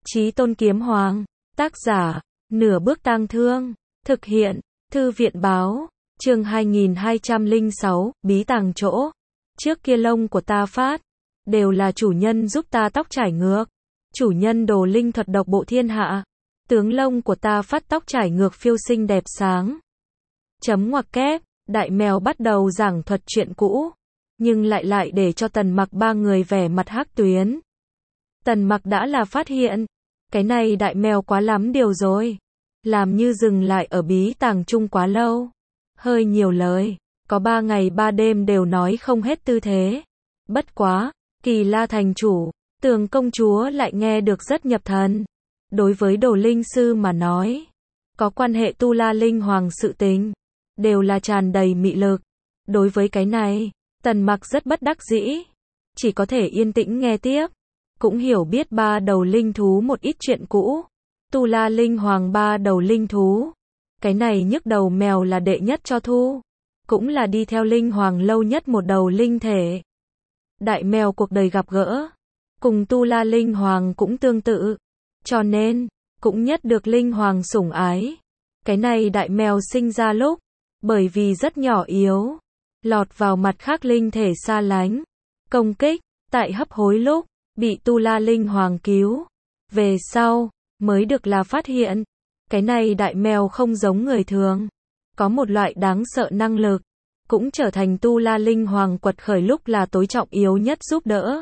Chí Tôn Kiếm Hoàng, tác giả, Nửa Bước Tang Thương, thực hiện, Thư viện báo, chương 2206, bí tàng chỗ. Trước kia lông của ta phát, đều là chủ nhân giúp ta tóc trải ngược. Chủ nhân đồ linh thuật độc bộ thiên hạ. Tướng lông của ta phát tóc trải ngược phiêu sinh đẹp sáng. Chấm ngoặc kép, đại mèo bắt đầu giảng thuật chuyện cũ. Nhưng lại để cho Tần Mặc ba người vẻ mặt hắc tuyến. Tần Mặc đã là phát hiện. Cái này đại mèo quá lắm điều rồi. Làm như dừng lại ở bí tàng chung quá lâu. Hơi nhiều lời. Có 3 ngày 3 đêm đều nói không hết tư thế. Bất quá, Kỳ La thành chủ, Tường công chúa lại nghe được rất nhập thần. Đối với đồ linh sư mà nói, có quan hệ Tu La Linh Hoàng sự tình, đều là tràn đầy mị lực. Đối với cái này, Tần Mặc rất bất đắc dĩ, chỉ có thể yên tĩnh nghe tiếp. Cũng hiểu biết ba đầu linh thú một ít chuyện cũ. Tu La Linh Hoàng ba đầu linh thú. Cái này nhức đầu mèo là đệ nhất cho thu. Cũng là đi theo Linh Hoàng lâu nhất một đầu linh thể. Đại mèo cuộc đời gặp gỡ. Cùng Tu La Linh Hoàng cũng tương tự. Cho nên, cũng nhất được Linh Hoàng sủng ái. Cái này đại mèo sinh ra lúc, bởi vì rất nhỏ yếu. Lọt vào mặt khác linh thể xa lánh. Công kích, tại hấp hối lúc, bị Tu La Linh Hoàng cứu. Về sau, mới được là phát hiện. Cái này đại mèo không giống người thường. Có một loại đáng sợ năng lực. Cũng trở thành Tu La Linh Hoàng quật khởi lúc là tối trọng yếu nhất giúp đỡ.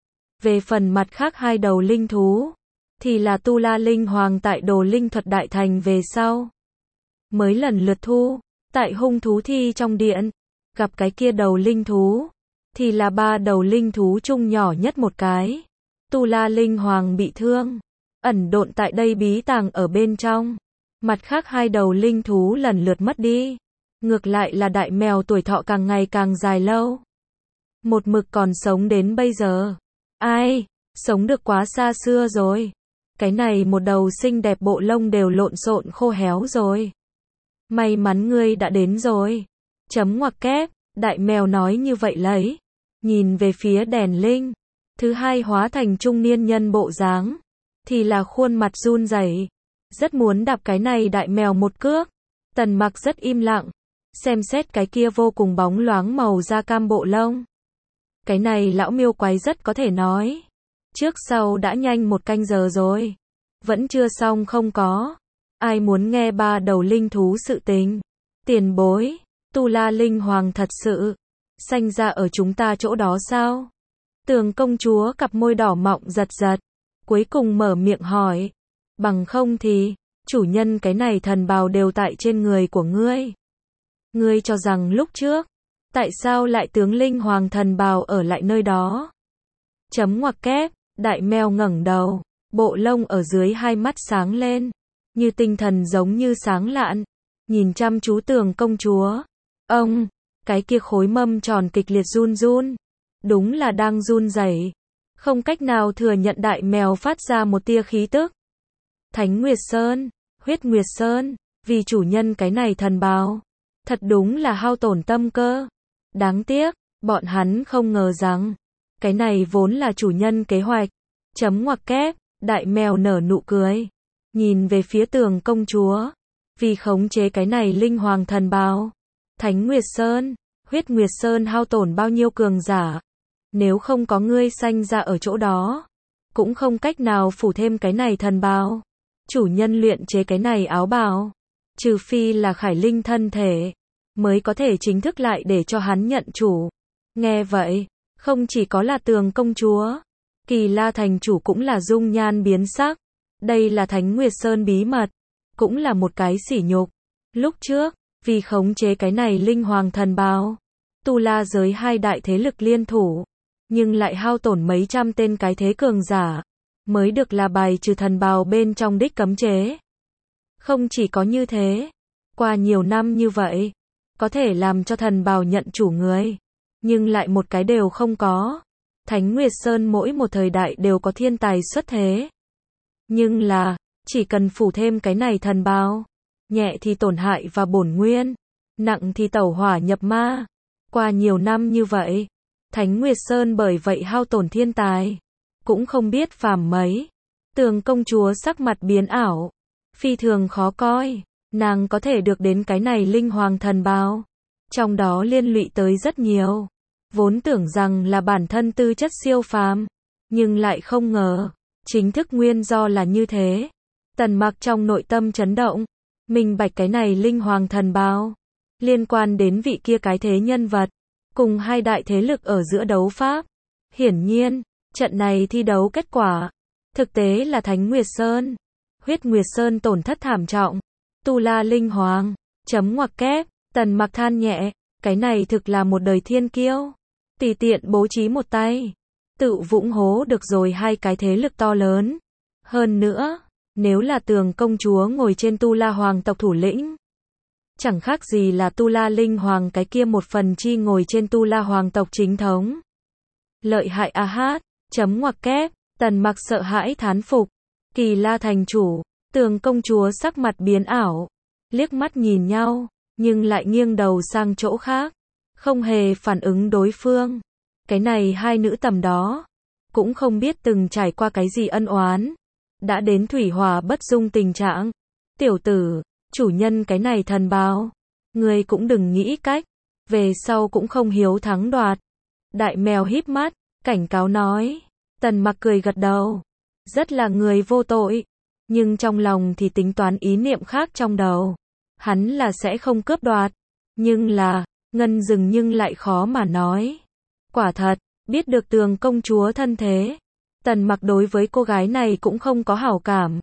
Về phần mặt khác hai đầu linh thú, thì là Tu La Linh Hoàng tại đồ linh thuật đại thành về sau. Mới lần lượt thu, tại hung thú thi trong điện, gặp cái kia đầu linh thú, thì là ba đầu linh thú chung nhỏ nhất một cái. Tu La Linh Hoàng bị thương, ẩn độn tại đây bí tàng ở bên trong. Mặt khác hai đầu linh thú lần lượt mất đi. Ngược lại là đại mèo tuổi thọ càng ngày càng dài lâu. Một mực còn sống đến bây giờ. Ai, sống được quá xa xưa rồi. Cái này một đầu xinh đẹp bộ lông đều lộn xộn khô héo rồi. May mắn ngươi đã đến rồi. Chấm ngoặc kép, đại mèo nói như vậy lấy. Nhìn về phía đèn linh. Thứ hai hóa thành trung niên nhân bộ dáng. Thì là khuôn mặt run rẩy. Rất muốn đạp cái này đại mèo một cước. Tần Mặc rất im lặng. Xem xét cái kia vô cùng bóng loáng màu da cam bộ lông. Cái này lão miêu quái rất có thể nói. Trước sau đã nhanh 1 canh giờ rồi. Vẫn chưa xong không có. Ai muốn nghe ba đầu linh thú sự tình. Tiền bối, Tu La Linh Hoàng thật sự sanh ra ở chúng ta chỗ đó sao? Tường công chúa cặp môi đỏ mọng giật giật. Cuối cùng mở miệng hỏi. Bằng không thì, chủ nhân cái này thần bào đều tại trên người của ngươi. Ngươi cho rằng lúc trước, tại sao lại tướng Linh Hoàng thần bào ở lại nơi đó? Chấm ngoặc kép, đại mèo ngẩng đầu, bộ lông ở dưới hai mắt sáng lên, như tinh thần giống như sáng lạn, nhìn chăm chú Tường công chúa. Ông, cái kia khối mâm tròn kịch liệt run run, đúng là đang run rẩy, không cách nào thừa nhận đại mèo phát ra một tia khí tức. Thánh Nguyệt Sơn, Huyết Nguyệt Sơn, vì chủ nhân cái này thần bào. Thật đúng là hao tổn tâm cơ. Đáng tiếc, bọn hắn không ngờ rằng, cái này vốn là chủ nhân kế hoạch. Chấm ngoặc kép, đại mèo nở nụ cười. Nhìn về phía Tường công chúa. Vì khống chế cái này Linh Hoàng thần bào. Thánh Nguyệt Sơn, Huyết Nguyệt Sơn hao tổn bao nhiêu cường giả. Nếu không có ngươi sanh ra ở chỗ đó, cũng không cách nào phủ thêm cái này thần bào. Chủ nhân luyện chế cái này áo bào. Trừ phi là Khải Linh thân thể, mới có thể chính thức lại để cho hắn nhận chủ. Nghe vậy, không chỉ có là Tường công chúa, Kỳ La thành chủ cũng là dung nhan biến sắc. Đây là Thánh Nguyệt Sơn bí mật, cũng là một cái sỉ nhục. Lúc trước, vì khống chế cái này Linh Hoàng thần bào, Tu La giới hai đại thế lực liên thủ, nhưng lại hao tổn mấy trăm tên cái thế cường giả, mới được là bài trừ thần bào bên trong đích cấm chế. Không chỉ có như thế, qua nhiều năm như vậy, có thể làm cho thần bào nhận chủ người, nhưng lại một cái đều không có. Thánh Nguyệt Sơn mỗi một thời đại đều có thiên tài xuất thế. Nhưng là, chỉ cần phủ thêm cái này thần bào, nhẹ thì tổn hại và bổn nguyên, nặng thì tẩu hỏa nhập ma. Qua nhiều năm như vậy, Thánh Nguyệt Sơn bởi vậy hao tổn thiên tài, cũng không biết phàm mấy. Tường công chúa sắc mặt biến ảo, phi thường khó coi, nàng có thể được đến cái này linh hoàng thần bào, trong đó liên lụy tới rất nhiều, vốn tưởng rằng là bản thân tư chất siêu phàm, nhưng lại không ngờ, chính thức nguyên do là như thế. Tần Mặc trong nội tâm chấn động, minh bạch cái này linh hoàng thần bào, liên quan đến vị kia cái thế nhân vật, cùng hai đại thế lực ở giữa đấu pháp. Hiển nhiên, trận này thi đấu kết quả, thực tế là Thánh Nguyệt Sơn, Huyết Nguyệt Sơn tổn thất thảm trọng, Tu La Linh Hoàng, chấm ngoặc kép, Tần Mặc than nhẹ, cái này thực là một đời thiên kiêu, tùy tiện bố trí một tay, tự vũng hố được rồi hai cái thế lực to lớn. Hơn nữa, nếu là Tường công chúa ngồi trên Tu La Hoàng tộc thủ lĩnh, chẳng khác gì là Tu La Linh Hoàng cái kia một phần chi ngồi trên Tu La Hoàng tộc chính thống. Lợi hại a hát, chấm ngoặc kép, Tần Mặc sợ hãi thán phục. Kỳ La thành chủ, Tường công chúa sắc mặt biến ảo, liếc mắt nhìn nhau, nhưng lại nghiêng đầu sang chỗ khác, không hề phản ứng đối phương. Cái này hai nữ tầm đó, cũng không biết từng trải qua cái gì ân oán, đã đến thủy hỏa bất dung tình trạng. Tiểu tử, chủ nhân cái này thần bào, ngươi cũng đừng nghĩ cách, về sau cũng không hiếu thắng đoạt. Đại mèo híp mắt, cảnh cáo nói. Tần Mặc cười gật đầu, rất là người vô tội, nhưng trong lòng thì tính toán ý niệm khác trong đầu. Hắn là sẽ không cướp đoạt, nhưng là, ngân rừng nhưng lại khó mà nói. Quả thật, biết được Tường công chúa thân thế, Tần Mặc đối với cô gái này cũng không có hảo cảm.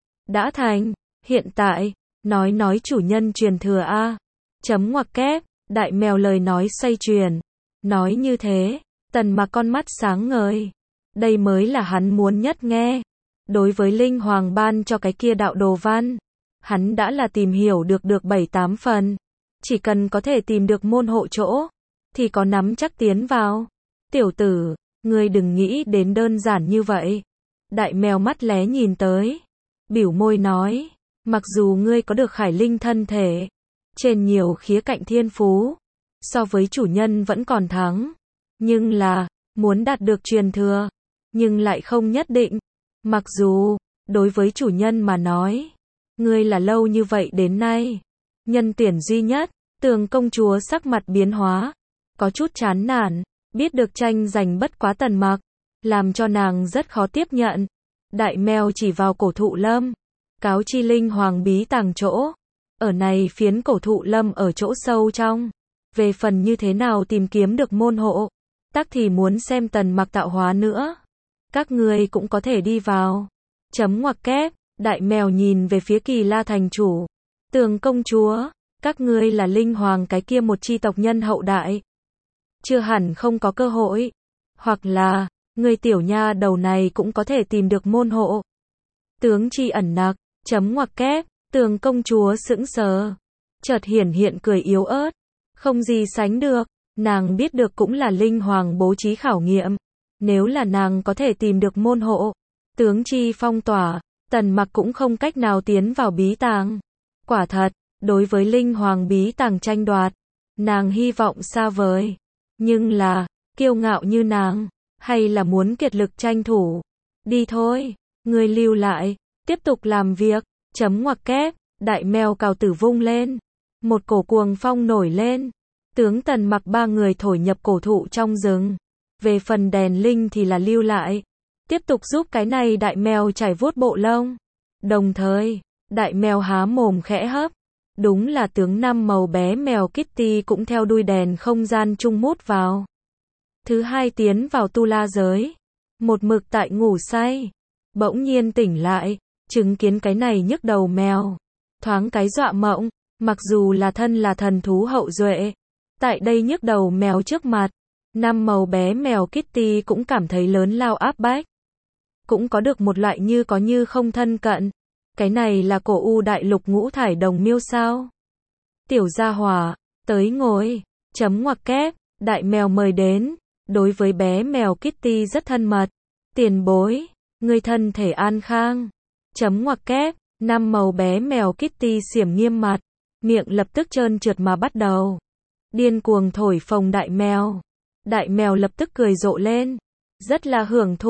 Đã thành, hiện tại, nói chủ nhân truyền thừa a. Chấm ngoặc kép, đại mèo lời nói xoay chuyển. Nói như thế, Tần Mặc con mắt sáng ngời. Đây mới là hắn muốn nhất nghe. Đối với Linh Hoàng ban cho cái kia đạo đồ văn, hắn đã là tìm hiểu được 7-8 phần. Chỉ cần có thể tìm được môn hộ chỗ, thì có nắm chắc tiến vào. Tiểu tử, ngươi đừng nghĩ đến đơn giản như vậy. Đại mèo mắt lé nhìn tới, biểu môi nói, mặc dù ngươi có được Khải Linh thân thể, trên nhiều khía cạnh thiên phú, so với chủ nhân vẫn còn thắng, nhưng là, muốn đạt được truyền thừa, nhưng lại không nhất định. Mặc dù, đối với chủ nhân mà nói, ngươi là lâu như vậy đến nay, nhân tuyển duy nhất. Tường công chúa sắc mặt biến hóa, có chút chán nản, biết được tranh giành bất quá Tần Mặc, làm cho nàng rất khó tiếp nhận. Đại mèo chỉ vào cổ thụ lâm, cáo chi Linh Hoàng bí tàng chỗ, ở này phiến cổ thụ lâm ở chỗ sâu trong. Về phần như thế nào tìm kiếm được môn hộ, tắc thì muốn xem Tần Mặc tạo hóa nữa. Các ngươi cũng có thể đi vào. Chấm ngoặc kép, đại mèo nhìn về phía Kỳ La thành chủ. Tường công chúa, các ngươi là Linh Hoàng cái kia một chi tộc nhân hậu đại, chưa hẳn không có cơ hội. Hoặc là, ngươi tiểu nha đầu này cũng có thể tìm được môn hộ. Tướng chi ẩn nặc, chấm ngoặc kép, Tường công chúa sững sờ, chợt hiện cười yếu ớt, không gì sánh được. Nàng biết được cũng là Linh Hoàng bố trí khảo nghiệm, nếu là nàng có thể tìm được môn hộ, tướng chi phong tỏa, Tần Mặc cũng không cách nào tiến vào bí tàng. Quả thật, đối với Linh Hoàng bí tàng tranh đoạt, nàng hy vọng xa vời, nhưng là, kiêu ngạo như nàng, hay là muốn kiệt lực tranh thủ. Đi thôi, ngươi lưu lại, tiếp tục làm việc. Chấm ngoặc kép, đại mèo cào tử vung lên, một cổ cuồng phong nổi lên, tướng Tần Mặc ba người thổi nhập cổ thụ trong rừng. Về phần đèn linh thì là lưu lại, tiếp tục giúp cái này đại mèo chải vuốt bộ lông. Đồng thời, đại mèo há mồm khẽ hấp, đúng là tướng năm màu bé mèo Kitty cũng theo đuôi đèn không gian chung mút vào. Thứ hai tiến vào tu la giới, một mực tại ngủ say, bỗng nhiên tỉnh lại, chứng kiến cái này nhức đầu mèo, thoáng cái dọa mộng. Mặc dù là thân là thần thú hậu duệ, tại đây nhức đầu mèo trước mặt, năm màu bé mèo Kitty cũng cảm thấy lớn lao áp bách, cũng có được một loại như có như không thân cận. Cái này là cổ u đại lục ngũ thải đồng miêu sao? Tiểu gia hỏa, tới ngồi. Chấm ngoặc kép, đại mèo mời đến, đối với bé mèo Kitty rất thân mật. Tiền bối, ngươi thân thể an khang. Chấm ngoặc kép, năm màu bé mèo Kitty xiểm nghiêm mặt, miệng lập tức trơn trượt mà bắt đầu điên cuồng thổi phồng đại mèo. Đại mèo lập tức cười rộ lên, rất là hưởng thụ,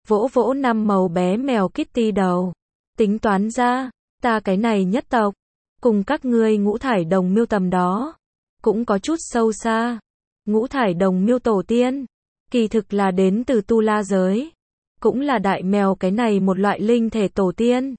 vỗ vỗ năm màu bé mèo Kitty đầu. Tính toán ra, ta cái này nhất tộc, cùng các ngươi ngũ thải đồng miêu tầm đó, cũng có chút sâu xa. Ngũ thải đồng miêu tổ tiên, kỳ thực là đến từ Tu La giới, cũng là đại mèo cái này một loại linh thể tổ tiên.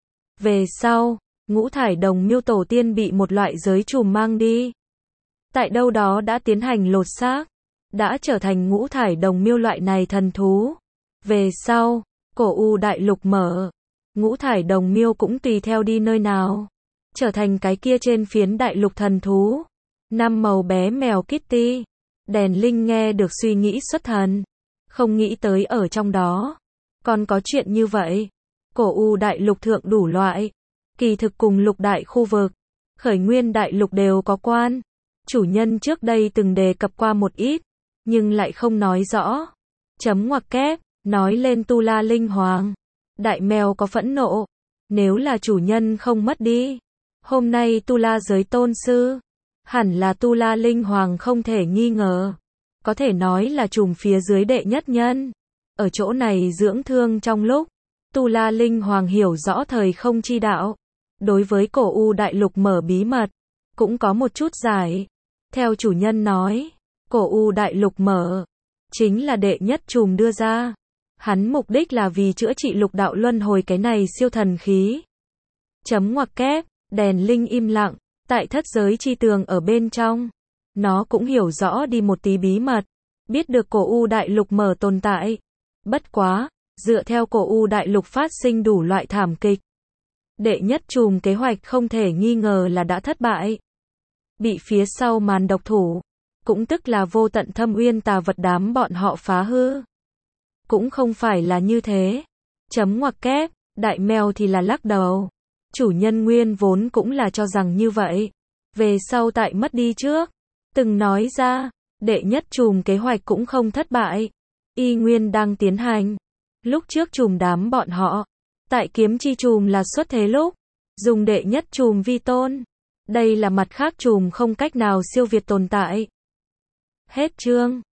Về sau, ngũ thải đồng miêu tổ tiên bị một loại giới trùm mang đi. Tại đâu đó đã tiến hành lột xác, đã trở thành ngũ thải đồng miêu loại này thần thú. Về sau, cổ U đại lục mở, ngũ thải đồng miêu cũng tùy theo đi nơi nào, trở thành cái kia trên phiến đại lục thần thú. Năm màu bé mèo Kitty, đèn linh nghe được suy nghĩ xuất thần, không nghĩ tới ở trong đó còn có chuyện như vậy. Cổ U đại lục thượng đủ loại, kỳ thực cùng lục đại khu vực, khởi nguyên đại lục đều có quan. Chủ nhân trước đây từng đề cập qua một ít, nhưng lại không nói rõ. Chấm ngoặc kép, nói lên Tu La Linh Hoàng. Đại mèo có phẫn nộ, nếu là chủ nhân không mất đi, hôm nay Tu La giới tôn sư, hẳn là Tu La Linh Hoàng không thể nghi ngờ. Có thể nói là trùm phía dưới đệ nhất nhân. Ở chỗ này dưỡng thương trong lúc, Tu La Linh Hoàng hiểu rõ thời không chi đạo. Đối với cổ U đại lục mở bí mật, cũng có một chút giải. Theo chủ nhân nói, cổ U đại lục mở, chính là đệ nhất trùm đưa ra. Hắn mục đích là vì chữa trị lục đạo luân hồi cái này siêu thần khí. Chấm ngoặc kép, đèn linh im lặng, tại thất giới chi tường ở bên trong. Nó cũng hiểu rõ đi một tí bí mật, biết được cổ U đại lục mở tồn tại. Bất quá, dựa theo cổ U đại lục phát sinh đủ loại thảm kịch. Đệ nhất trùm kế hoạch không thể nghi ngờ là đã thất bại. Bị phía sau màn độc thủ, cũng tức là vô tận thâm uyên tà vật đám bọn họ phá hư. Cũng không phải là như thế. Chấm ngoặc kép, đại mèo thì là lắc đầu. Chủ nhân nguyên vốn cũng là cho rằng như vậy. Về sau tại mất đi trước, từng nói ra, đệ nhất trùm kế hoạch cũng không thất bại. Y nguyên đang tiến hành. Lúc trước trùm đám bọn họ, tại kiếm chi trùm là xuất thế lúc, dùng đệ nhất trùm vi tôn. Đây là mặt khác trùm không cách nào siêu việt tồn tại. Hết chương.